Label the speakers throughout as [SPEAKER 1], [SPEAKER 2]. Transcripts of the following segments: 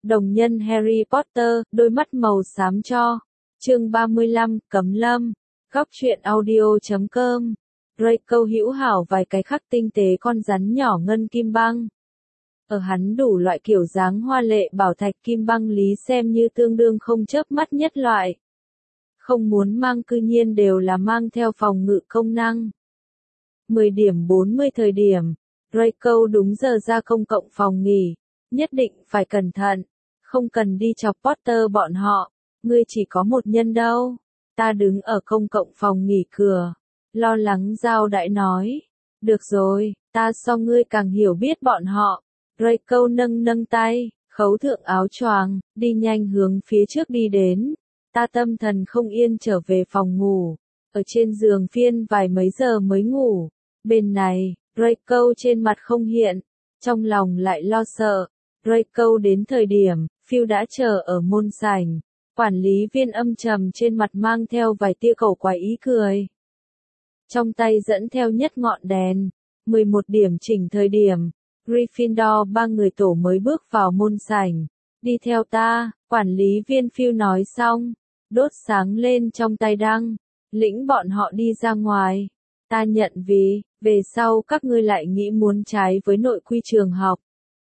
[SPEAKER 1] Đồng nhân Harry Potter, đôi mắt màu xám cho. Chương 35, Cấm Lâm. Góc truyện audio.com. Draco hữu hảo vài cái khắc tinh tế con rắn nhỏ ngân kim băng. Ở hắn đủ loại kiểu dáng hoa lệ bảo thạch kim băng lý xem như tương đương không chớp mắt nhất loại. Không muốn mang cư nhiên đều là mang theo phòng ngự công năng. 10 điểm 40 thời điểm, Draco đúng giờ ra công cộng phòng nghỉ. Nhất định phải cẩn thận, không cần đi chọc Potter bọn họ, ngươi chỉ có một nhân đâu. Ta đứng ở công cộng phòng nghỉ cửa, lo lắng giao đại nói. Được rồi, ta so ngươi càng hiểu biết bọn họ. Draco nâng tay, khấu thượng áo choàng, đi nhanh hướng phía trước đi đến. Ta tâm thần không yên trở về phòng ngủ, ở trên giường phiên vài mấy giờ mới ngủ. Bên này, Draco trên mặt không hiện, trong lòng lại lo sợ. Draco đến thời điểm, Phil đã chờ ở môn sảnh. Quản lý viên âm trầm trên mặt mang theo vài tia cổ quái ý cười. Trong tay dẫn theo nhất ngọn đèn. 11 điểm chỉnh thời điểm, Gryffindor ba người tổ mới bước vào môn sảnh. Đi theo ta, quản lý viên Phil nói xong, đốt sáng lên trong tay đăng, lĩnh bọn họ đi ra ngoài. Ta nhận vì, về sau các ngươi lại nghĩ muốn trái với nội quy trường học.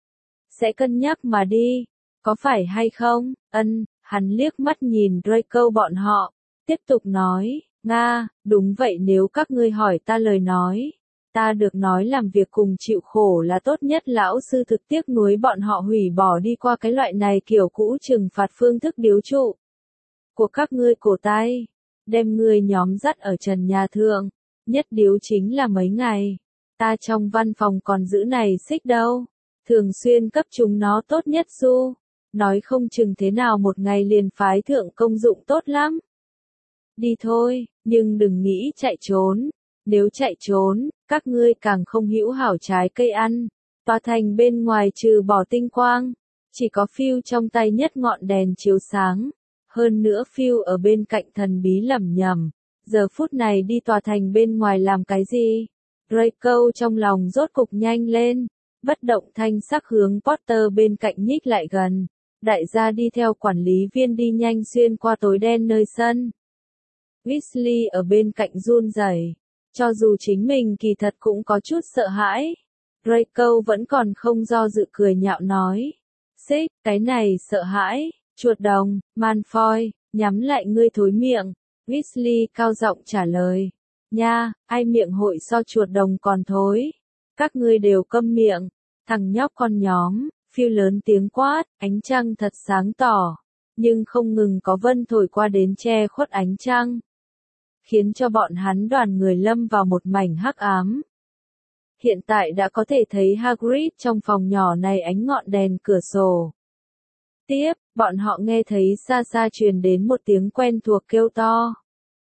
[SPEAKER 1] Sẽ cân nhắc mà đi, có phải hay không? Hắn liếc mắt nhìn Draco bọn họ, tiếp tục nói, Nga, đúng vậy nếu các ngươi hỏi ta lời nói. Ta được nói làm việc cùng chịu khổ là tốt nhất lão sư thực tiếc nuối bọn họ hủy bỏ đi qua cái loại này kiểu cũ trừng phạt phương thức điếu trụ. Của các ngươi cổ tay, đem ngươi nhóm dắt ở trần nhà thượng, nhất điếu chính là mấy ngày. Ta trong văn phòng còn giữ này xích đâu. Thường xuyên cấp chúng nó tốt nhất du. Nói không chừng thế nào một ngày liền phái thượng công dụng tốt lắm. Đi thôi, nhưng đừng nghĩ chạy trốn. Nếu chạy trốn, các ngươi càng không hữu hảo trái cây ăn. Tòa thành bên ngoài trừ bỏ tinh quang, chỉ có Phil trong tay nhất ngọn đèn chiếu sáng. Hơn nữa Phil ở bên cạnh thần bí lẩm nhẩm. Giờ phút này đi tòa thành bên ngoài làm cái gì? Draco trong lòng rốt cục nhanh lên. Bất động thanh sắc hướng Potter bên cạnh nhích lại gần. Đại gia đi theo quản lý viên đi nhanh xuyên qua tối đen nơi sân. Weasley ở bên cạnh run rẩy. Cho dù chính mình kỳ thật cũng có chút sợ hãi. Draco vẫn còn không do dự cười nhạo nói. Xích, cái này sợ hãi, chuột đồng, Malfoy, nhắm lại ngươi thối miệng. Weasley cao giọng trả lời. Nha, ai miệng hội so chuột đồng còn thối. Các ngươi đều câm miệng. Thằng nhóc con nhóm, Phil lớn tiếng quát, ánh trăng thật sáng tỏ. Nhưng không ngừng có vân thổi qua đến che khuất ánh trăng. Khiến cho bọn hắn đoàn người lâm vào một mảnh hắc ám. Hiện tại đã có thể thấy Hagrid trong phòng nhỏ này ánh ngọn đèn cửa sổ. Tiếp, bọn họ nghe thấy xa xa truyền đến một tiếng quen thuộc kêu to.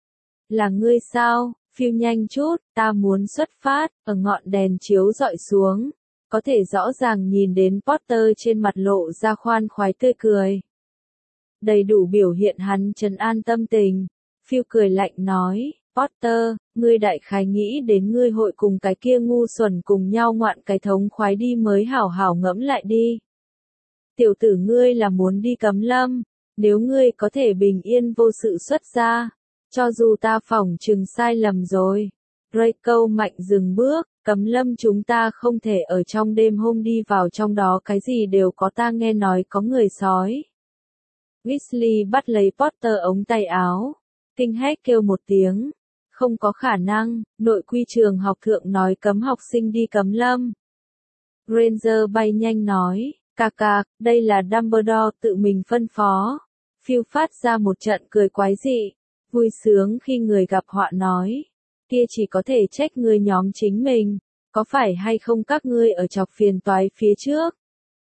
[SPEAKER 1] Là ngươi sao? Phil nhanh chút, ta muốn xuất phát, ở ngọn đèn chiếu dọi xuống. Có thể rõ ràng nhìn đến Potter trên mặt lộ ra khoan khoái tươi cười. Đầy đủ biểu hiện hắn trấn an tâm tình. Phil cười lạnh nói, Potter, ngươi đại khái nghĩ đến ngươi hội cùng cái kia ngu xuẩn cùng nhau ngoạn cái thống khoái đi mới hảo hảo ngẫm lại đi. Tiểu tử ngươi là muốn đi Cấm Lâm, nếu ngươi có thể bình yên vô sự xuất ra, cho dù ta phỏng chừng sai lầm rồi. Draco mạnh dừng bước, Cấm Lâm chúng ta không thể ở trong đêm hôm đi vào trong đó cái gì đều có ta nghe nói có người sói. Weasley bắt lấy Potter ống tay áo, kinh hét kêu một tiếng. Không có khả năng, nội quy trường học thượng nói cấm học sinh đi Cấm Lâm. Granger bay nhanh nói, cạc, đây là Dumbledore tự mình phân phó. Phil phát ra một trận cười quái dị, vui sướng khi người gặp họa nói. Kia chỉ có thể trách người nhóm chính mình, có phải hay không các ngươi ở chọc phiền toái phía trước?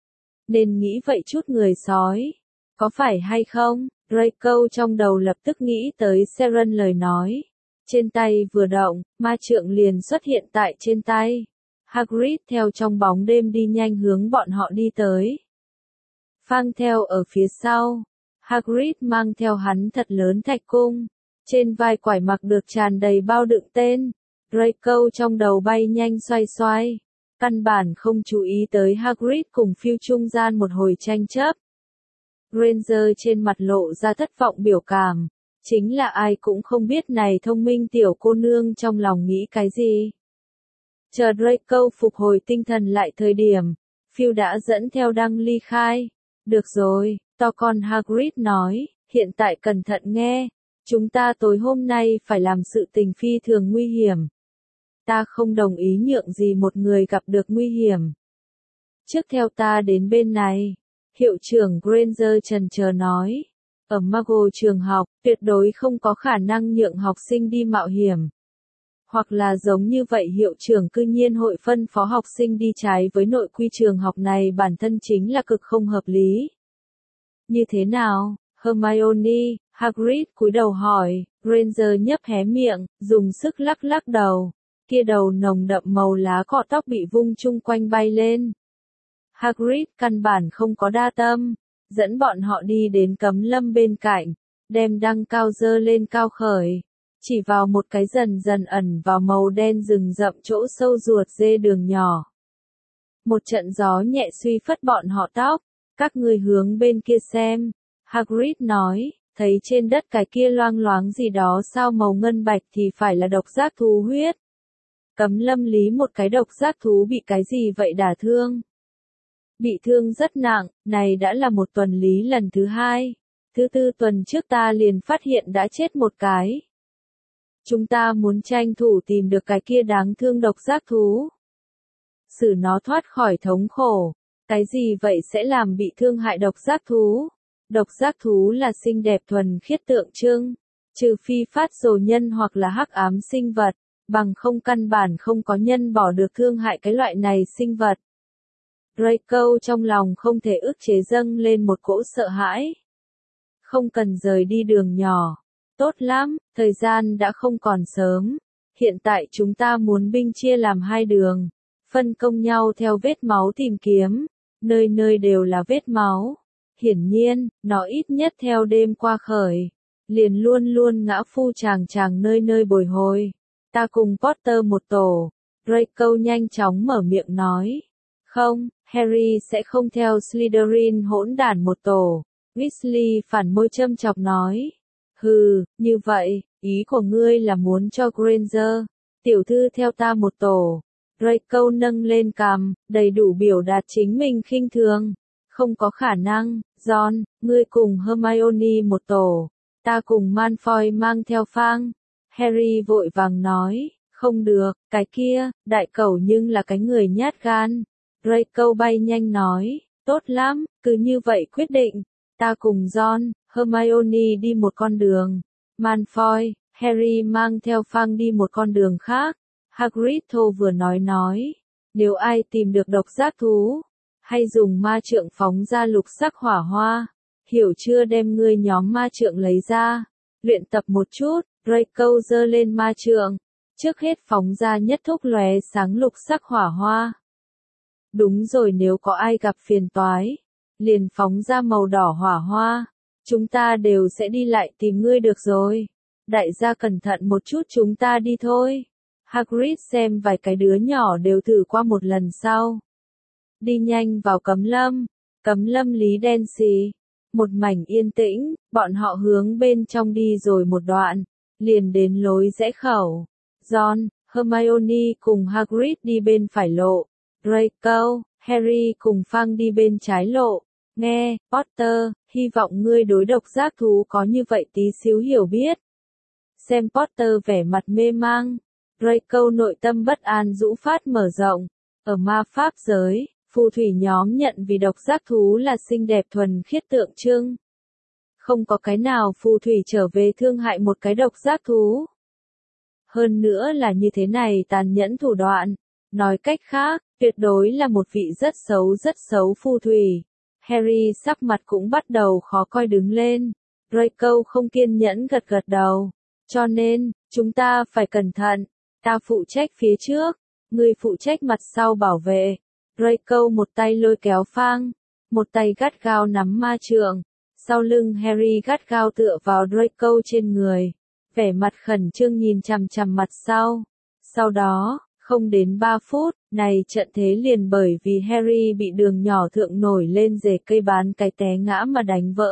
[SPEAKER 1] Nên nghĩ vậy chút người sói, có phải hay không? Draco trong đầu lập tức nghĩ tới Seren lời nói. Trên tay vừa động, ma trượng liền xuất hiện tại trên tay. Hagrid theo trong bóng đêm đi nhanh hướng bọn họ đi tới. Phang theo ở phía sau. Hagrid mang theo hắn thật lớn thạch cung. Trên vai quải mặc được tràn đầy bao đựng tên. Draco trong đầu bay nhanh xoay. Căn bản không chú ý tới Hagrid cùng Phil trung gian một hồi tranh chấp. Granger trên mặt lộ ra thất vọng biểu cảm. Chính là ai cũng không biết này thông minh tiểu cô nương trong lòng nghĩ cái gì. Chờ Draco phục hồi tinh thần lại thời điểm, Phil đã dẫn theo Đăng ly khai. Được rồi, to con Hagrid nói, hiện tại cẩn thận nghe, chúng ta tối hôm nay phải làm sự tình phi thường nguy hiểm. Ta không đồng ý nhượng gì một người gặp được nguy hiểm. Trước theo ta đến bên này, hiệu trưởng Granger chần chờ nói. Ở Muggle trường học, tuyệt đối không có khả năng nhượng học sinh đi mạo hiểm. Hoặc là giống như vậy hiệu trưởng cư nhiên hội phân phó học sinh đi trái với nội quy trường học này bản thân chính là cực không hợp lý. Như thế nào, Hermione? Hagrid cúi đầu hỏi, Granger nhấp hé miệng, dùng sức lắc lắc đầu. Kia đầu nồng đậm màu lá cọ tóc bị vung chung quanh bay lên. Hagrid căn bản không có đa tâm, dẫn bọn họ đi đến cấm lâm bên cạnh, đem đăng cao dơ lên cao khởi, chỉ vào một cái dần dần ẩn vào màu đen rừng rậm chỗ sâu ruột dê đường nhỏ. Một trận gió nhẹ suy phất bọn họ tóc, các ngươi hướng bên kia xem, Hagrid nói, thấy trên đất cái kia loang loáng gì đó sao màu ngân bạch thì phải là độc giác thú huyết. Cấm lâm lý một cái độc giác thú bị cái gì vậy đả thương? Bị thương rất nặng, này đã là một tuần lý lần thứ 2. Thứ 4 tuần trước ta liền phát hiện đã chết một cái. Chúng ta muốn tranh thủ tìm được cái kia đáng thương độc giác thú. Xử nó thoát khỏi thống khổ. Cái gì vậy sẽ làm bị thương hại độc giác thú? Độc giác thú là xinh đẹp thuần khiết tượng trưng. Trừ phi phát rồ nhân hoặc là hắc ám sinh vật, bằng không căn bản không có nhân bỏ được thương hại cái loại này sinh vật. Draco trong lòng không thể ức chế dâng lên một cỗ sợ hãi. Không cần rời đi đường nhỏ. Tốt lắm, thời gian đã không còn sớm. Hiện tại chúng ta muốn binh chia làm 2 đường. Phân công nhau theo vết máu tìm kiếm. Nơi nơi đều là vết máu. Hiển nhiên, nó ít nhất theo đêm qua khởi. Liền luôn luôn ngã phu chàng nơi nơi bồi hồi. Ta cùng Potter một tổ. Draco nhanh chóng mở miệng nói. Không, Harry sẽ không theo Slytherin hỗn đản một tổ. Weasley phản môi châm chọc nói. Hừ, như vậy, ý của ngươi là muốn cho Granger, tiểu thư theo ta một tổ. Draco nâng lên cằm, đầy đủ biểu đạt chính mình khinh thường. Không có khả năng, John, ngươi cùng Hermione một tổ. Ta cùng Malfoy mang theo Fang. Harry vội vàng nói, không được, cái kia, đại cẩu nhưng là cái người nhát gan. Draco bay nhanh nói, tốt lắm, cứ như vậy quyết định. Ta cùng John, Hermione đi một con đường. Malfoy, Harry mang theo Fang đi một con đường khác. Hagrid thô vừa nói, nếu ai tìm được độc giác thú, hay dùng ma trượng phóng ra lục sắc hỏa hoa, hiểu chưa, đem ngươi nhóm ma trượng lấy ra, luyện tập một chút. Draco giơ lên ma trượng, trước hết phóng ra nhất thúc lóe sáng lục sắc hỏa hoa. Đúng rồi, nếu có ai gặp phiền toái, liền phóng ra màu đỏ hỏa hoa, chúng ta đều sẽ đi lại tìm ngươi được rồi. Đại gia cẩn thận một chút, chúng ta đi thôi. Hagrid xem vài cái đứa nhỏ đều thử qua một lần sau. Đi nhanh vào cấm lâm lý đen xì. Một mảnh yên tĩnh, bọn họ hướng bên trong đi rồi một đoạn, liền đến lối rẽ khẩu. John, Hermione cùng Hagrid đi bên phải lộ. Draco, Harry cùng Fang đi bên trái lộ. Nghe, Potter, hy vọng ngươi đối độc giác thú có như vậy tí xíu hiểu biết. Xem Potter vẻ mặt mê mang. Draco nội tâm bất an rũ phát mở rộng. Ở ma pháp giới, phù thủy nhóm nhận vì độc giác thú là xinh đẹp thuần khiết tượng trưng. Không có cái nào phù thủy trở về thương hại một cái độc giác thú. Hơn nữa là như thế này tàn nhẫn thủ đoạn. Nói cách khác, tuyệt đối là một vị rất xấu phù thủy. Harry sắc mặt cũng bắt đầu khó coi đứng lên. Draco không kiên nhẫn gật đầu. Cho nên, chúng ta phải cẩn thận. Ta phụ trách phía trước, ngươi phụ trách mặt sau bảo vệ. Draco một tay lôi kéo Fang, một tay gắt gao nắm ma trượng. Sau lưng Harry gắt gao tựa vào Draco trên người. Vẻ mặt khẩn trương nhìn chằm chằm mặt sau. Sau đó, Không đến 3 phút, này trận thế liền bởi vì Harry bị đường nhỏ thượng nổi lên rễ cây bán cái té ngã mà đánh vỡ.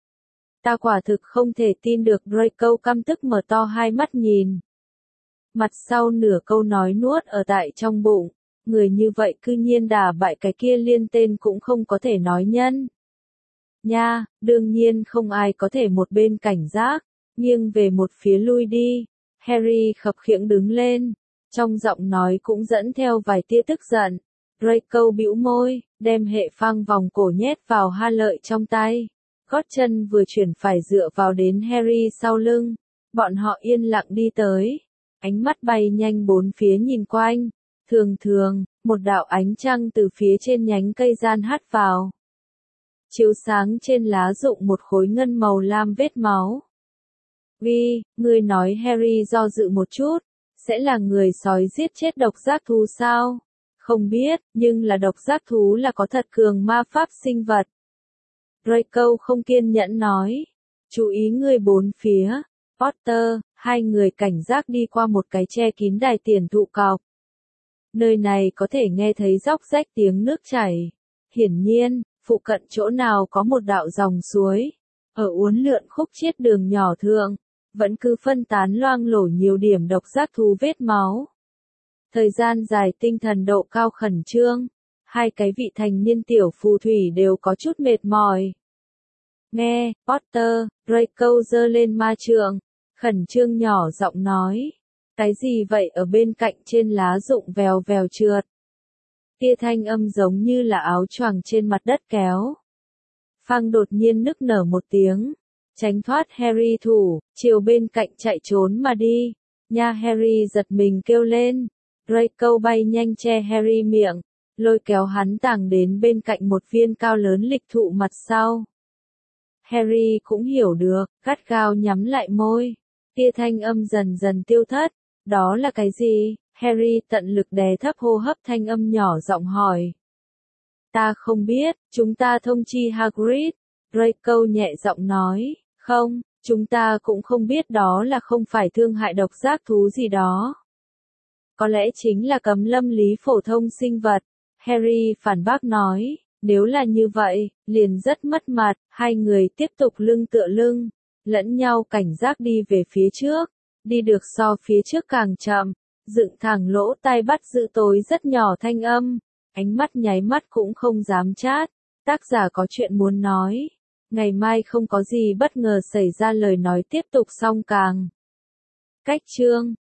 [SPEAKER 1] Ta quả thực không thể tin được, Draco căm tức mở to hai mắt nhìn. Mặt sau nửa câu nói nuốt ở tại trong bụng, người như vậy cư nhiên đả bại cái kia liên tên cũng không có thể nói nhân. Nha, đương nhiên không ai có thể một bên cảnh giác, nghiêng về một phía lui đi. Harry khập khiễng đứng lên, trong giọng nói cũng dẫn theo vài tia tức giận. Draco bĩu môi, đem hệ phang vòng cổ nhét vào ha lợi trong tay. Gót chân vừa chuyển phải dựa vào đến Harry sau lưng. Bọn họ yên lặng đi tới. Ánh mắt bay nhanh bốn phía nhìn quanh. Thường thường, một đạo ánh trăng từ phía trên nhánh cây gian hắt vào. Chiếu sáng trên lá rụng một khối ngân màu lam vết máu. Vi, ngươi nói Harry do dự một chút, sẽ là người sói giết chết độc giác thú sao? Không biết, nhưng là độc giác thú là có thật cường ma pháp sinh vật. Draco không kiên nhẫn nói. Chú ý người bốn phía. Potter, hai người cảnh giác đi qua một cái che kín đài tiền thụ cọc. Nơi này có thể nghe thấy róc rách tiếng nước chảy. Hiển nhiên, phụ cận chỗ nào có một đạo dòng suối. Ở uốn lượn khúc chiết đường nhỏ thượng, vẫn cứ phân tán loang lổ nhiều điểm độc giác thú vết máu. Thời gian dài tinh thần độ cao khẩn trương, hai cái vị thành niên tiểu phù thủy đều có chút mệt mỏi. Nghe, Potter, Draco giơ lên ma trượng, khẩn trương nhỏ giọng nói. Cái gì vậy ở bên cạnh trên lá rụng vèo vèo trượt. Tia thanh âm giống như là áo choàng trên mặt đất kéo. Phang đột nhiên nức nở một tiếng. Tránh thoát Harry thủ, chiều bên cạnh chạy trốn mà đi. Nha, Harry giật mình kêu lên. Draco bay nhanh che Harry miệng, lôi kéo hắn tàng đến bên cạnh một viên cao lớn lịch thụ mặt sau. Harry cũng hiểu được, gắt gao nhắm lại môi. Tia thanh âm dần dần tiêu thất. Đó là cái gì? Harry tận lực đè thấp hô hấp, thanh âm nhỏ giọng hỏi. Ta không biết, chúng ta thông chi Hagrid. Draco nhẹ giọng nói. Không, chúng ta cũng không biết đó là không phải thương hại độc giác thú gì đó. Có lẽ chính là cấm lâm lý phổ thông sinh vật. Harry phản bác nói. Nếu là như vậy, liền rất mất mặt. Hai người tiếp tục lưng tựa lưng, lẫn nhau cảnh giác đi về phía trước. Đi được so phía trước càng chậm, dựng thẳng lỗ tai bắt giữ tối rất nhỏ thanh âm. Ánh mắt nháy mắt cũng không dám chát. Tác giả có chuyện muốn nói. Ngày mai không có gì bất ngờ xảy ra, lời nói tiếp tục xong càng. Cách chương